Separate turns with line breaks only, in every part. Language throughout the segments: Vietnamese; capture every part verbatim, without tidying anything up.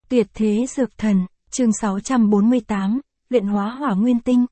Tuyệt thế dược thần, chương sáu trăm bốn mươi tám, luyện hóa hỏa nguyên tinh.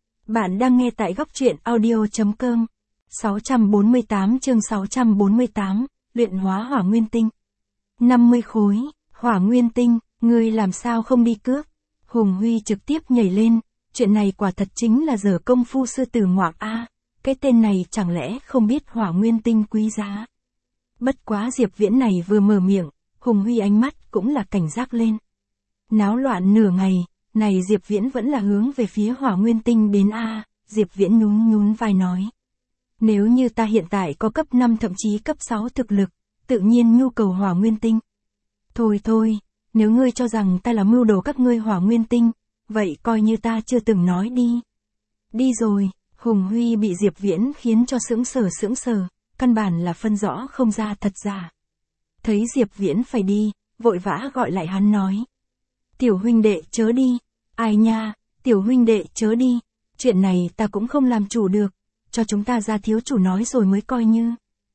Bạn đang nghe tại góc truyện audio.com. sáu trăm bốn mươi tám chương sáu trăm bốn mươi tám, luyện hóa hỏa nguyên tinh. năm mươi khối, hỏa nguyên tinh, ngươi làm sao không đi cướp? Hùng Huy trực tiếp nhảy lên, chuyện này quả thật chính là dở công phu sư tử ngoạm a, cái tên này chẳng lẽ không biết hỏa nguyên tinh quý giá. Bất quá Diệp Viễn này vừa mở miệng, Hùng Huy ánh mắt cũng là cảnh giác lên. Náo loạn nửa ngày, này Diệp Viễn vẫn là hướng về phía hỏa nguyên tinh đến a. Diệp Viễn nhún nhún vai nói. Nếu như ta hiện tại có cấp năm thậm chí cấp sáu thực lực, tự nhiên nhu cầu hỏa nguyên tinh. Thôi thôi, nếu ngươi cho rằng ta là mưu đồ các ngươi hỏa nguyên tinh, vậy coi như ta chưa từng nói đi. Đi rồi, Hùng Huy bị Diệp Viễn khiến cho sững sờ sững sờ, căn bản là phân rõ không ra thật giả. Thấy Diệp Viễn phải đi, vội vã gọi lại hắn nói. Tiểu huynh đệ chớ đi, ai nha, tiểu huynh đệ chớ đi, chuyện này ta cũng không làm chủ được, cho chúng ta ra thiếu chủ nói rồi mới coi như.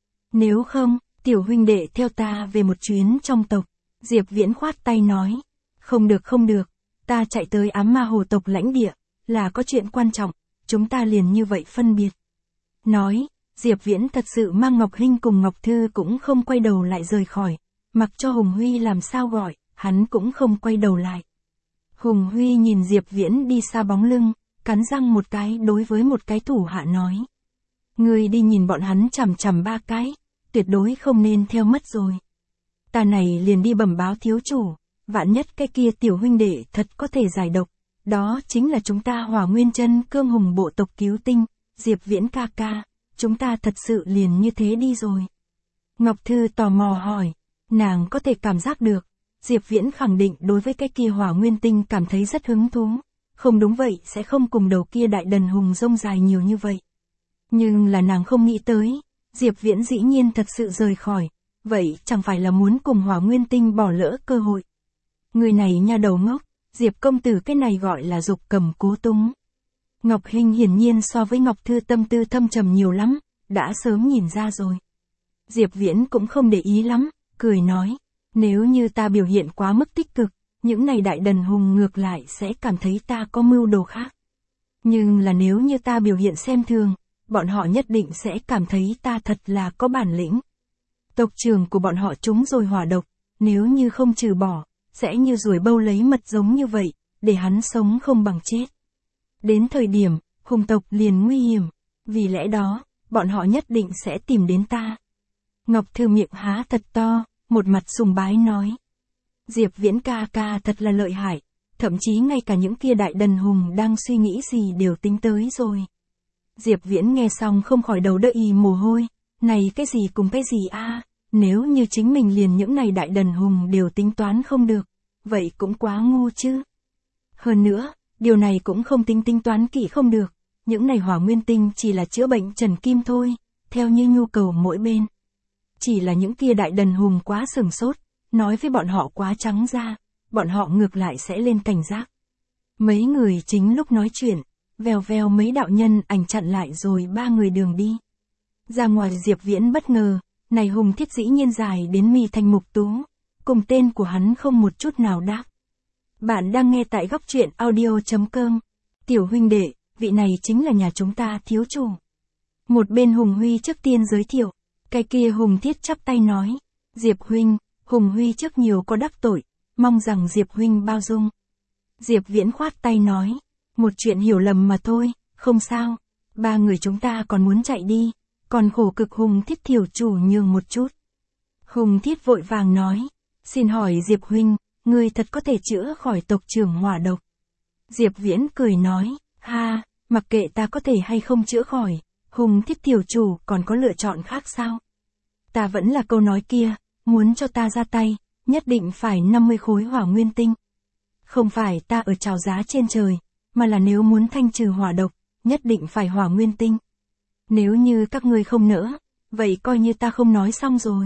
Nếu không, tiểu huynh đệ theo ta về một chuyến trong tộc. Diệp Viễn khoát tay nói. Không được không được, ta chạy tới ám ma hồ tộc lãnh địa, là có chuyện quan trọng, chúng ta liền như vậy phân biệt. Nói, Diệp Viễn thật sự mang Ngọc Hinh cùng Ngọc Thư cũng không quay đầu lại rời khỏi, mặc cho Hùng Huy làm sao gọi, hắn cũng không quay đầu lại. Hùng Huy nhìn Diệp Viễn đi xa bóng lưng, cắn răng một cái đối với một cái thủ hạ nói. Ngươi đi nhìn bọn hắn chằm chằm ba cái, tuyệt đối không nên theo mất rồi. Ta này liền đi bẩm báo thiếu chủ, vạn nhất cái kia tiểu huynh đệ thật có thể giải độc, đó chính là chúng ta Hỏa Nguyên Chân Cương Hùng bộ tộc cứu tinh, Diệp Viễn ca ca, chúng ta thật sự liền như thế đi rồi. Ngọc Thư tò mò hỏi, nàng có thể cảm giác được, Diệp Viễn khẳng định đối với cái kia hỏa nguyên tinh cảm thấy rất hứng thú, không đúng vậy sẽ không cùng đầu kia đại đần hùng rông dài nhiều như vậy. Nhưng là nàng không nghĩ tới, Diệp Viễn dĩ nhiên thật sự rời khỏi, vậy chẳng phải là muốn cùng hỏa nguyên tinh bỏ lỡ cơ hội. Người này nha đầu ngốc, Diệp công tử cái này gọi là dục cầm cố túng. Ngọc Hinh hiển nhiên so với Ngọc Thư tâm tư thâm trầm nhiều lắm, đã sớm nhìn ra rồi. Diệp Viễn cũng không để ý lắm, cười nói. Nếu như ta biểu hiện quá mức tích cực, những này đại đần hùng ngược lại sẽ cảm thấy ta có mưu đồ khác. Nhưng là nếu như ta biểu hiện xem thường, bọn họ nhất định sẽ cảm thấy ta thật là có bản lĩnh. Tộc trưởng của bọn họ trúng rồi hỏa độc, nếu như không trừ bỏ, sẽ như ruồi bâu lấy mật giống như vậy, để hắn sống không bằng chết. Đến thời điểm, hùng tộc liền nguy hiểm, vì lẽ đó, bọn họ nhất định sẽ tìm đến ta. Ngọc Thư miệng há thật to, một mặt sùng bái nói. Diệp Viễn ca ca thật là lợi hại, thậm chí ngay cả những kia đại đần hùng đang suy nghĩ gì đều tính tới rồi. Diệp Viễn nghe xong không khỏi đầu đỡ y mồ hôi, này cái gì cùng cái gì a, nếu như chính mình liền những này đại đần hùng đều tính toán không được, vậy cũng quá ngu chứ. Hơn nữa, điều này cũng không tính tính toán kỹ không được, những này hỏa nguyên tinh chỉ là chữa bệnh trần kim thôi, theo như nhu cầu mỗi bên. Chỉ là những kia đại đần hùng quá sừng sốt, nói với bọn họ quá trắng ra, bọn họ ngược lại sẽ lên cảnh giác. Mấy người chính lúc nói chuyện, vèo vèo mấy đạo nhân ảnh chặn lại rồi ba người đường đi. Ra ngoài Diệp Viễn bất ngờ, này hùng thiết dĩ nhiên dài đến mi thành mục tú, cùng tên của hắn không một chút nào đáp. Bạn đang nghe tại góc truyện audio.com. Tiểu huynh đệ, vị này chính là nhà chúng ta thiếu chủ. Một bên Hùng Huy trước tiên giới thiệu. Cái kia Hùng Thiết chắp tay nói, Diệp huynh, Hùng Huy trước nhiều có đắc tội, mong rằng Diệp huynh bao dung. Diệp Viễn khoát tay nói, một chuyện hiểu lầm mà thôi, không sao, ba người chúng ta còn muốn chạy đi, còn khổ cực Hùng Thiết thiểu chủ nhường một chút. Hùng Thiết vội vàng nói, xin hỏi Diệp huynh, ngươi thật có thể chữa khỏi tộc trưởng hỏa độc. Diệp Viễn cười nói, ha, mặc kệ ta có thể hay không chữa khỏi, Hùng Thiết tiểu chủ còn có lựa chọn khác sao? Ta vẫn là câu nói kia, muốn cho ta ra tay, nhất định phải năm mươi khối hỏa nguyên tinh. Không phải ta ở chào giá trên trời, mà là nếu muốn thanh trừ hỏa độc, nhất định phải hỏa nguyên tinh. Nếu như các ngươi không nỡ, vậy coi như ta không nói xong rồi.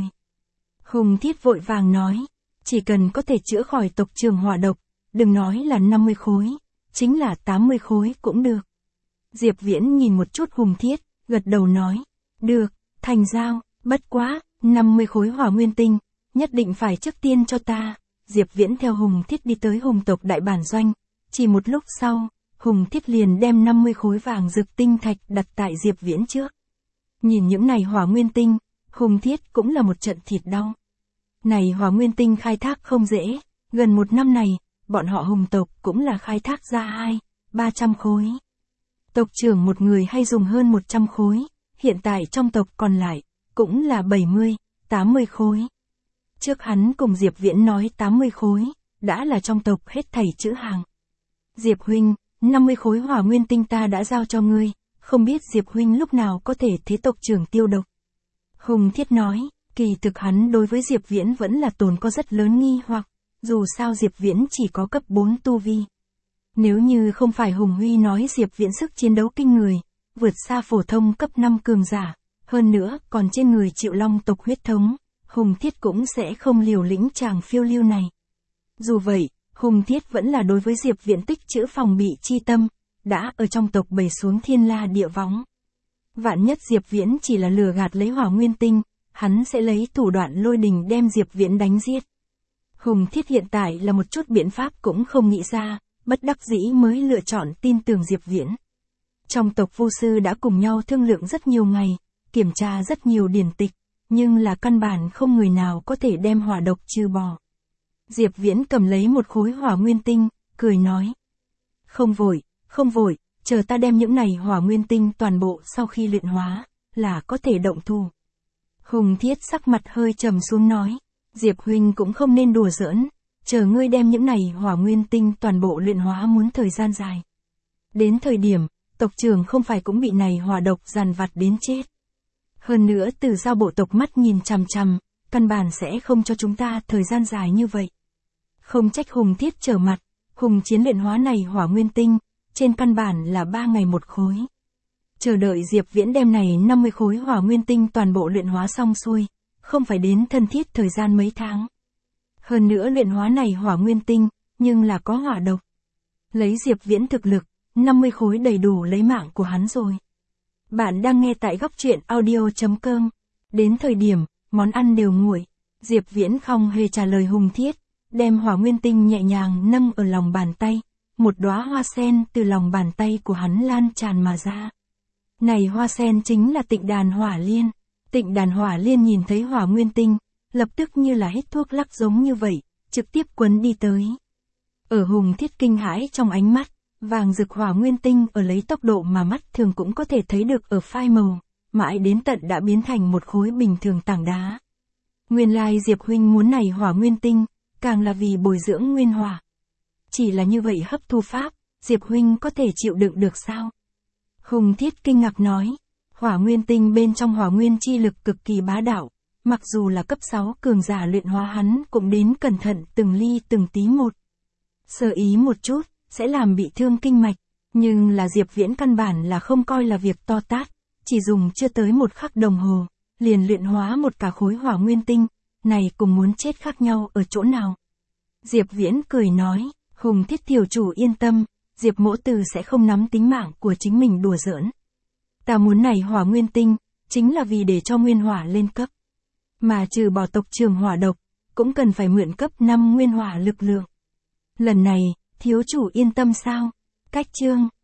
Hùng Thiết vội vàng nói, chỉ cần có thể chữa khỏi tộc trưởng hỏa độc, đừng nói là năm mươi khối, chính là tám mươi khối cũng được. Diệp Viễn nhìn một chút Hùng Thiết, gật đầu nói, được, thành giao, bất quá, năm mươi khối hỏa nguyên tinh, nhất định phải trước tiên cho ta. Diệp Viễn theo Hùng Thiết đi tới Hùng tộc đại bản doanh, chỉ một lúc sau, Hùng Thiết liền đem năm mươi khối vàng rực tinh thạch đặt tại Diệp Viễn trước. Nhìn những này hỏa nguyên tinh, Hùng Thiết cũng là một trận thịt đau. Này hỏa nguyên tinh khai thác không dễ, gần một năm này, bọn họ Hùng tộc cũng là khai thác ra hai, ba trăm khối. Tộc trưởng một người hay dùng hơn một trăm khối, hiện tại trong tộc còn lại, cũng là bảy mươi, tám mươi khối. Trước hắn cùng Diệp Viễn nói tám mươi khối, đã là trong tộc hết thảy chữ hàng. Diệp huynh, năm mươi khối hỏa nguyên tinh ta đã giao cho ngươi, không biết Diệp huynh lúc nào có thể thế tộc trưởng tiêu độc. Hùng Thiết nói, kỳ thực hắn đối với Diệp Viễn vẫn là tồn có rất lớn nghi hoặc, dù sao Diệp Viễn chỉ có cấp bốn tu vi. Nếu như không phải Hùng Huy nói Diệp Viễn sức chiến đấu kinh người, vượt xa phổ thông cấp năm cường giả, hơn nữa còn trên người chịu long tộc huyết thống, Hùng Thiết cũng sẽ không liều lĩnh chàng phiêu lưu này. Dù vậy, Hùng Thiết vẫn là đối với Diệp Viễn tích trữ phòng bị chi tâm, đã ở trong tộc bày xuống thiên la địa võng. Vạn nhất Diệp Viễn chỉ là lừa gạt lấy hỏa nguyên tinh, hắn sẽ lấy thủ đoạn lôi đình đem Diệp Viễn đánh giết. Hùng Thiết hiện tại là một chút biện pháp cũng không nghĩ ra, bất đắc dĩ mới lựa chọn tin tưởng Diệp Viễn. Trong tộc vô sư đã cùng nhau thương lượng rất nhiều ngày, kiểm tra rất nhiều điển tịch, nhưng là căn bản không người nào có thể đem hỏa độc trừ bỏ. Diệp Viễn cầm lấy một khối hỏa nguyên tinh, cười nói. Không vội, không vội, chờ ta đem những này hỏa nguyên tinh toàn bộ sau khi luyện hóa, là có thể động thủ. Hùng Thiết sắc mặt hơi trầm xuống nói, Diệp huynh cũng không nên đùa giỡn, chờ ngươi đem những này hỏa nguyên tinh toàn bộ luyện hóa muốn thời gian dài. Đến thời điểm, tộc trưởng không phải cũng bị này hỏa độc dằn vặt đến chết. Hơn nữa từ giao bộ tộc mắt nhìn chằm chằm, căn bản sẽ không cho chúng ta thời gian dài như vậy. Không trách Hùng Thiết trở mặt, Hùng Chiến luyện hóa này hỏa nguyên tinh, trên căn bản là ba ngày một khối. Chờ đợi Diệp Viễn đem này năm mươi khối hỏa nguyên tinh toàn bộ luyện hóa xong xuôi, không phải đến thân thiết thời gian mấy tháng. Hơn nữa luyện hóa này hỏa nguyên tinh, nhưng là có hỏa độc. Lấy Diệp Viễn thực lực, năm mươi khối đầy đủ lấy mạng của hắn rồi. Bạn đang nghe tại góc truyện audio chấm com. Đến thời điểm, món ăn đều nguội, Diệp Viễn không hề trả lời Hùng Thiết, đem hỏa nguyên tinh nhẹ nhàng nâng ở lòng bàn tay, một đóa hoa sen từ lòng bàn tay của hắn lan tràn mà ra. Này hoa sen chính là Tịnh Đàn Hỏa Liên. Tịnh Đàn Hỏa Liên nhìn thấy hỏa nguyên tinh, lập tức như là hít thuốc lắc giống như vậy, trực tiếp quấn đi tới. Ở Hùng Thiết kinh hãi trong ánh mắt, vàng rực hỏa nguyên tinh ở lấy tốc độ mà mắt thường cũng có thể thấy được ở phai màu, mãi đến tận đã biến thành một khối bình thường tảng đá. Nguyên lai Diệp huynh muốn này hỏa nguyên tinh, càng là vì bồi dưỡng nguyên hỏa. Chỉ là như vậy hấp thu pháp, Diệp huynh có thể chịu đựng được sao? Hùng Thiết kinh ngạc nói, hỏa nguyên tinh bên trong hỏa nguyên chi lực cực kỳ bá đạo, mặc dù là cấp sáu cường giả luyện hóa hắn cũng đến cẩn thận từng ly từng tí một. Sơ ý một chút, sẽ làm bị thương kinh mạch, nhưng là Diệp Viễn căn bản là không coi là việc to tát, chỉ dùng chưa tới một khắc đồng hồ, liền luyện hóa một cả khối hỏa nguyên tinh, này cùng muốn chết khác nhau ở chỗ nào. Diệp Viễn cười nói, Hùng Thiết tiểu chủ yên tâm, Diệp mỗ từ sẽ không nắm tính mạng của chính mình đùa giỡn. Ta muốn này hỏa nguyên tinh, chính là vì để cho nguyên hỏa lên cấp. Mà trừ bỏ tộc trưởng hỏa độc, cũng cần phải mượn cấp năm nguyên hỏa lực lượng. Lần này, thiếu chủ yên tâm sao? Cách chương